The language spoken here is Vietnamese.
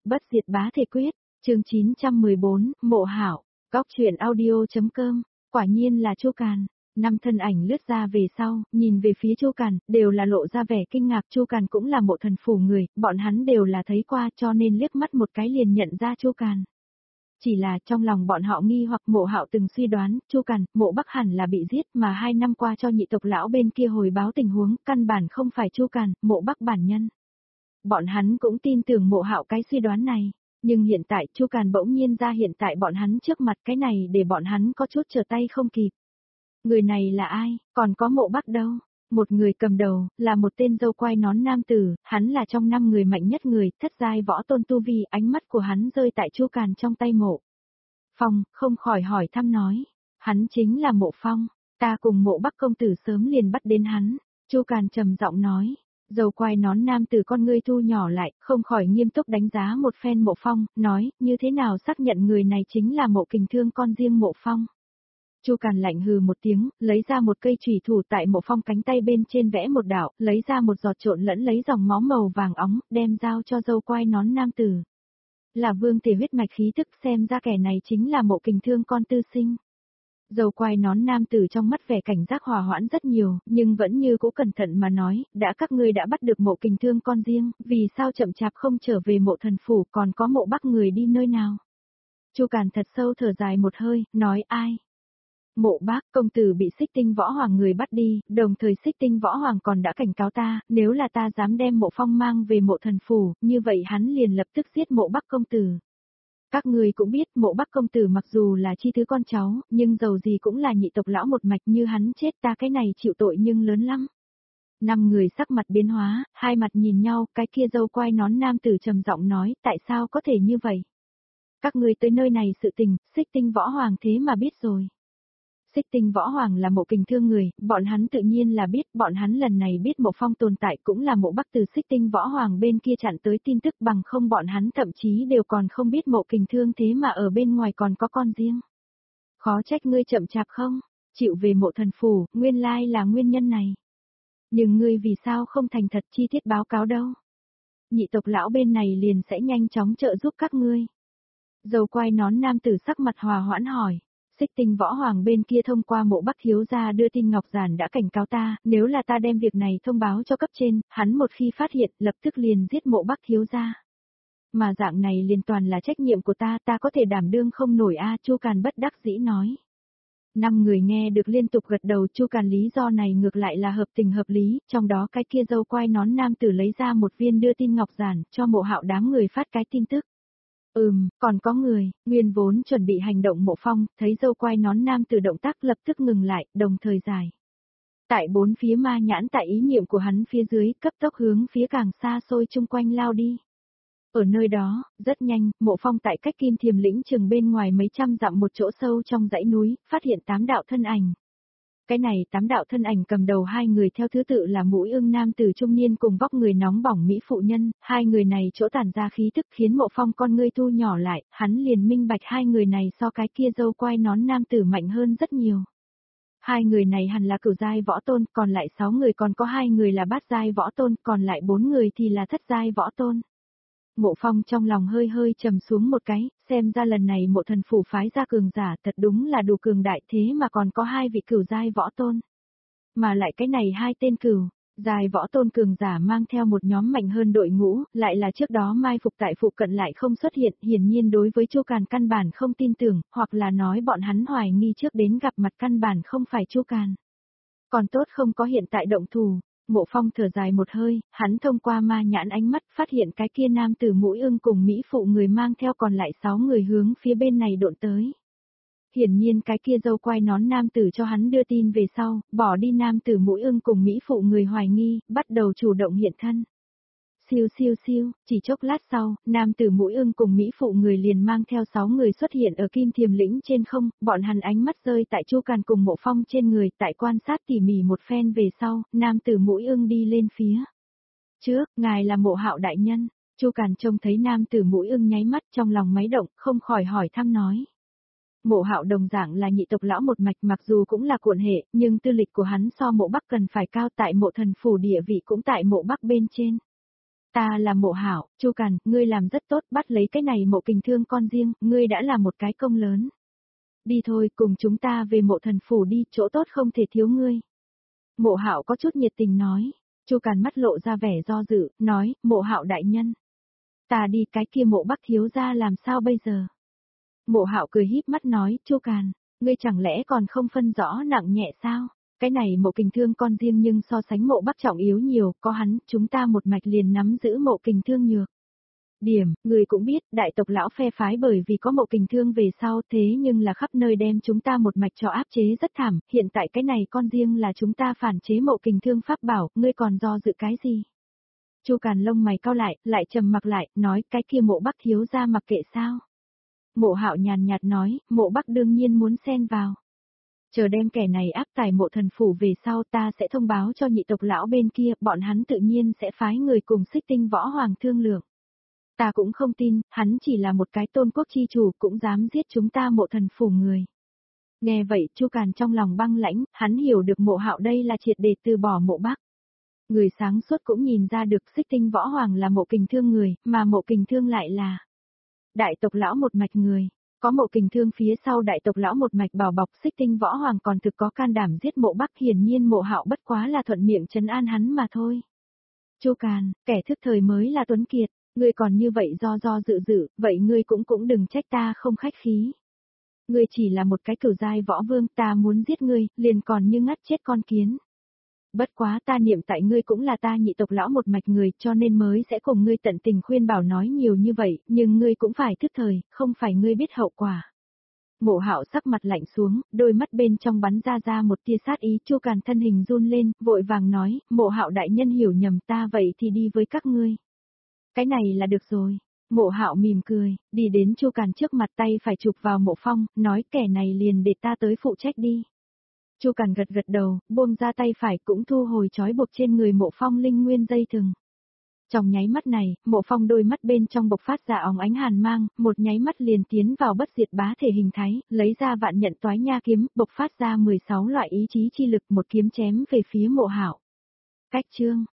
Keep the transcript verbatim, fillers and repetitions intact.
Bất diệt bá thể quyết, chương chín trăm mười bốn, Mộ Hạo, góc truyện audio.com, quả nhiên là Chu Càn. Năm thân ảnh lướt ra về sau, nhìn về phía Chu Càn, đều là lộ ra vẻ kinh ngạc. Chu Càn cũng là Mộ Thần Phủ người, bọn hắn đều là thấy qua cho nên liếc mắt một cái liền nhận ra Chu Càn. Chỉ là trong lòng bọn họ nghi hoặc Mộ Hạo từng suy đoán, Chu Càn, Mộ Bắc hẳn là bị giết mà hai năm qua cho nhị tộc lão bên kia hồi báo tình huống, căn bản không phải Chu Càn, Mộ Bắc bản nhân. Bọn hắn cũng tin tưởng Mộ Hạo cái suy đoán này, nhưng hiện tại Chu Càn bỗng nhiên ra hiện tại bọn hắn trước mặt, cái này để bọn hắn có chút trở tay không kịp. Người này là ai, còn có Mộ Bắc đâu? Một người cầm đầu, là một tên râu quai nón nam tử, hắn là trong năm người mạnh nhất người, thất giai võ tôn tu vi, ánh mắt của hắn rơi tại Chu Càn trong tay Mộ Phong, không khỏi hỏi thăm nói, hắn chính là Mộ Phong, ta cùng Mộ Bắc công tử sớm liền bắt đến hắn. Chu Càn trầm giọng nói. Râu quai nón nam tử con ngươi thu nhỏ lại, không khỏi nghiêm túc đánh giá một phen Mộ Phong, nói, như thế nào xác nhận người này chính là Mộ Kình Thương con riêng Mộ Phong. Chu Càn lạnh hừ một tiếng, lấy ra một cây chùy thủ tại Mộ Phong cánh tay bên trên vẽ một đạo, lấy ra một giọt trộn lẫn lấy dòng máu màu vàng óng, đem giao cho râu quai nón nam tử. Là vương thể huyết mạch khí tức, xem ra kẻ này chính là Mộ Kình Thương con tư sinh. Râu quai nón nam tử trong mắt vẻ cảnh giác hòa hoãn rất nhiều, nhưng vẫn như cũ cẩn thận mà nói, đã các ngươi đã bắt được Mộ Kình Thương con riêng, vì sao chậm chạp không trở về Mộ Thần Phủ, còn có Mộ Bắc người đi nơi nào? Chu Càn thật sâu thở dài một hơi, nói ai? Mộ Bắc công tử bị Xích Tinh Võ Hoàng người bắt đi, đồng thời Xích Tinh Võ Hoàng còn đã cảnh cáo ta, nếu là ta dám đem Mộ Phong mang về Mộ Thần Phủ, như vậy hắn liền lập tức giết Mộ Bắc công tử. Các người cũng biết Mộ Bắc công tử mặc dù là chi thứ con cháu, nhưng dầu gì cũng là nhị tộc lão một mạch, như hắn chết ta cái này chịu tội nhưng lớn lắm. Năm người sắc mặt biến hóa, hai mặt nhìn nhau, cái kia râu quai nón nam tử trầm giọng nói, tại sao có thể như vậy? Các người tới nơi này sự tình, Xích Tinh Võ Hoàng thế mà biết rồi. Xích Tinh Võ Hoàng là Mộ Kình Thương người, bọn hắn tự nhiên là biết, bọn hắn lần này biết Mộ Phong tồn tại cũng là Mộ Bắc từ Xích Tinh Võ Hoàng bên kia chặn tới tin tức, bằng không bọn hắn thậm chí đều còn không biết Mộ Kình Thương thế mà ở bên ngoài còn có con riêng. Khó trách ngươi chậm chạp không, chịu về Mộ Thần Phủ, nguyên lai là nguyên nhân này. Nhưng ngươi vì sao không thành thật chi tiết báo cáo đâu? Nhị tộc lão bên này liền sẽ nhanh chóng trợ giúp các ngươi. Râu quai nón nam tử sắc mặt hòa hoãn hỏi. Xích Tinh Võ Hoàng bên kia thông qua Mộ Bắc thiếu gia đưa tin Ngọc Giản đã cảnh cáo ta, nếu là ta đem việc này thông báo cho cấp trên, hắn một khi phát hiện, lập tức liền giết Mộ Bắc thiếu gia. Mà dạng này liền toàn là trách nhiệm của ta, ta có thể đảm đương không nổi a, Chu Càn bất đắc dĩ nói. Năm người nghe được liên tục gật đầu, Chu Càn lý do này ngược lại là hợp tình hợp lý, trong đó cái kia râu quai nón nam tử lấy ra một viên đưa tin Ngọc Giản, cho Mộ Hạo đám người phát cái tin tức. Ừm, còn có người, nguyên vốn chuẩn bị hành động Mộ Phong, thấy râu quai nón nam tử động tác lập tức ngừng lại, đồng thời giải. Tại bốn phía ma nhãn tại ý niệm của hắn phía dưới, cấp tốc hướng phía càng xa xôi chung quanh lao đi. Ở nơi đó, rất nhanh, Mộ Phong tại cách Kim Thiềm lĩnh chừng bên ngoài mấy trăm dặm một chỗ sâu trong dãy núi, phát hiện tám đạo thân ảnh. Cái này tám đạo thân ảnh cầm đầu hai người theo thứ tự là Mũi Ưng nam tử trung niên cùng vóc người nóng bỏng mỹ phụ nhân, hai người này chỗ tản ra khí tức khiến Mộ Phong con ngươi thu nhỏ lại, hắn liền minh bạch hai người này so cái kia râu quai nón nam tử mạnh hơn rất nhiều. Hai người này hẳn là cửu giai võ tôn, còn lại sáu người còn có hai người là bát giai võ tôn, còn lại bốn người thì là thất giai võ tôn. Mộ Phong trong lòng hơi hơi trầm xuống một cái, xem ra lần này Mộ Thần Phủ phái ra cường giả thật đúng là đủ cường đại, thế mà còn có hai vị cửu giai võ tôn. Mà lại cái này hai tên cửu giai võ tôn cường giả mang theo một nhóm mạnh hơn đội ngũ, lại là trước đó mai phục tại phụ cận lại không xuất hiện, hiển nhiên đối với Chu Càn căn bản không tin tưởng, hoặc là nói bọn hắn hoài nghi trước đến gặp mặt căn bản không phải Chu Càn. Còn tốt không có hiện tại động thủ. Mộ Phong thở dài một hơi, hắn thông qua ma nhãn ánh mắt phát hiện cái kia nam tử Mũi Ưng cùng mỹ phụ người mang theo còn lại sáu người hướng phía bên này độn tới. Hiển nhiên cái kia râu quai nón nam tử cho hắn đưa tin về sau, bỏ đi nam tử Mũi Ưng cùng mỹ phụ người hoài nghi, bắt đầu chủ động hiện thân. Siêu siêu siêu, chỉ chốc lát sau, nam tử Mũi Ưng cùng mỹ phụ người liền mang theo sáu người xuất hiện ở Kim Thiềm lĩnh trên không, bọn hắn ánh mắt rơi tại Chu Càn cùng Mộ Phong trên người, tại quan sát tỉ mỉ một phen về sau, nam tử Mũi Ưng đi lên phía trước, ngài là Mộ Hạo đại nhân. Chu Càn trông thấy nam tử Mũi Ưng nháy mắt, trong lòng máy động, không khỏi hỏi thăm nói. Mộ Hạo đồng dạng là nhị tộc lão một mạch, mặc dù cũng là cuộn hệ, nhưng tư lịch của hắn so Mộ Bắc cần phải cao, tại Mộ Thần Phủ địa vị cũng tại Mộ Bắc bên trên. Ta là Mộ Hạo, Chu Càn, ngươi làm rất tốt, bắt lấy cái này Mộ Kình Thương con riêng, ngươi đã là một cái công lớn. Đi thôi, cùng chúng ta về Mộ Thần Phủ đi, chỗ tốt không thể thiếu ngươi. Mộ Hạo có chút nhiệt tình nói. Chu Càn mắt lộ ra vẻ do dự, nói, Mộ Hạo đại nhân. Ta đi, cái kia Mộ Bắc thiếu gia làm sao bây giờ? Mộ Hạo cười híp mắt nói, Chu Càn, ngươi chẳng lẽ còn không phân rõ nặng nhẹ sao? Cái này Mộ Kình Thương con riêng nhưng so sánh Mộ Bắc trọng yếu nhiều, có hắn, chúng ta một mạch liền nắm giữ Mộ Kình Thương nhược. Điểm, người cũng biết, đại tộc lão phe phái bởi vì có Mộ Kình Thương về sau thế nhưng là khắp nơi đem chúng ta một mạch cho áp chế rất thảm, hiện tại cái này con riêng là chúng ta phản chế Mộ Kình Thương pháp bảo, ngươi còn do dự cái gì? Chu Càn lông mày cau lại, lại trầm mặc lại, nói cái kia Mộ Bắc thiếu gia mặc kệ sao? Mộ Hạo nhàn nhạt nói, Mộ Bắc đương nhiên muốn xen vào. Chờ đem kẻ này áp tải Mộ Thần Phủ về sau ta sẽ thông báo cho nhị tộc lão bên kia, bọn hắn tự nhiên sẽ phái người cùng Xích Tinh Võ Hoàng thương lượng. Ta cũng không tin, hắn chỉ là một cái tôn quốc chi chủ cũng dám giết chúng ta Mộ Thần Phủ người. Nghe vậy Chu Càn trong lòng băng lãnh, hắn hiểu được Mộ Hạo đây là triệt để từ bỏ Mộ Bắc. Người sáng suốt cũng nhìn ra được Xích Tinh Võ Hoàng là Mộ Kình Thương người, mà Mộ Kình Thương lại là đại tộc lão một mạch người. Có Mộ Kình Thương phía sau đại tộc lão một mạch bảo bọc, Xích Tinh Võ Hoàng còn thực có can đảm giết Mộ Bắc, hiển nhiên Mộ Hạo bất quá là thuận miệng trấn an hắn mà thôi. Chu Càn, kẻ thức thời mới là tuấn kiệt, ngươi còn như vậy do do dự dự, vậy ngươi cũng cũng đừng trách ta không khách khí. Ngươi chỉ là một cái cửu giai võ vương, ta muốn giết ngươi, liền còn như ngắt chết con kiến. Bất quá ta niệm tại ngươi cũng là ta nhị tộc lão một mạch người, cho nên mới sẽ cùng ngươi tận tình khuyên bảo nói nhiều như vậy, nhưng ngươi cũng phải thức thời, không phải ngươi biết hậu quả. Mộ Hạo sắc mặt lạnh xuống, đôi mắt bên trong bắn ra ra một tia sát ý, Chu Càn thân hình run lên, vội vàng nói, Mộ Hạo đại nhân hiểu nhầm ta, vậy thì đi với các ngươi. Cái này là được rồi. Mộ Hạo mỉm cười, đi đến Chu Càn trước mặt, tay phải chụp vào Mộ Phong, nói kẻ này liền để ta tới phụ trách đi. Chu Càn gật gật đầu, buông ra tay phải cũng thu hồi trói buộc trên người Mộ Phong linh nguyên dây thừng. Trong nháy mắt này, Mộ Phong đôi mắt bên trong bộc phát ra óng ánh hàn mang, một nháy mắt liền tiến vào bất diệt bá thể hình thái, lấy ra vạn nhận toái nha kiếm, bộc phát ra mười sáu loại ý chí chi lực, một kiếm chém về phía Mộ Hạo. Cách chương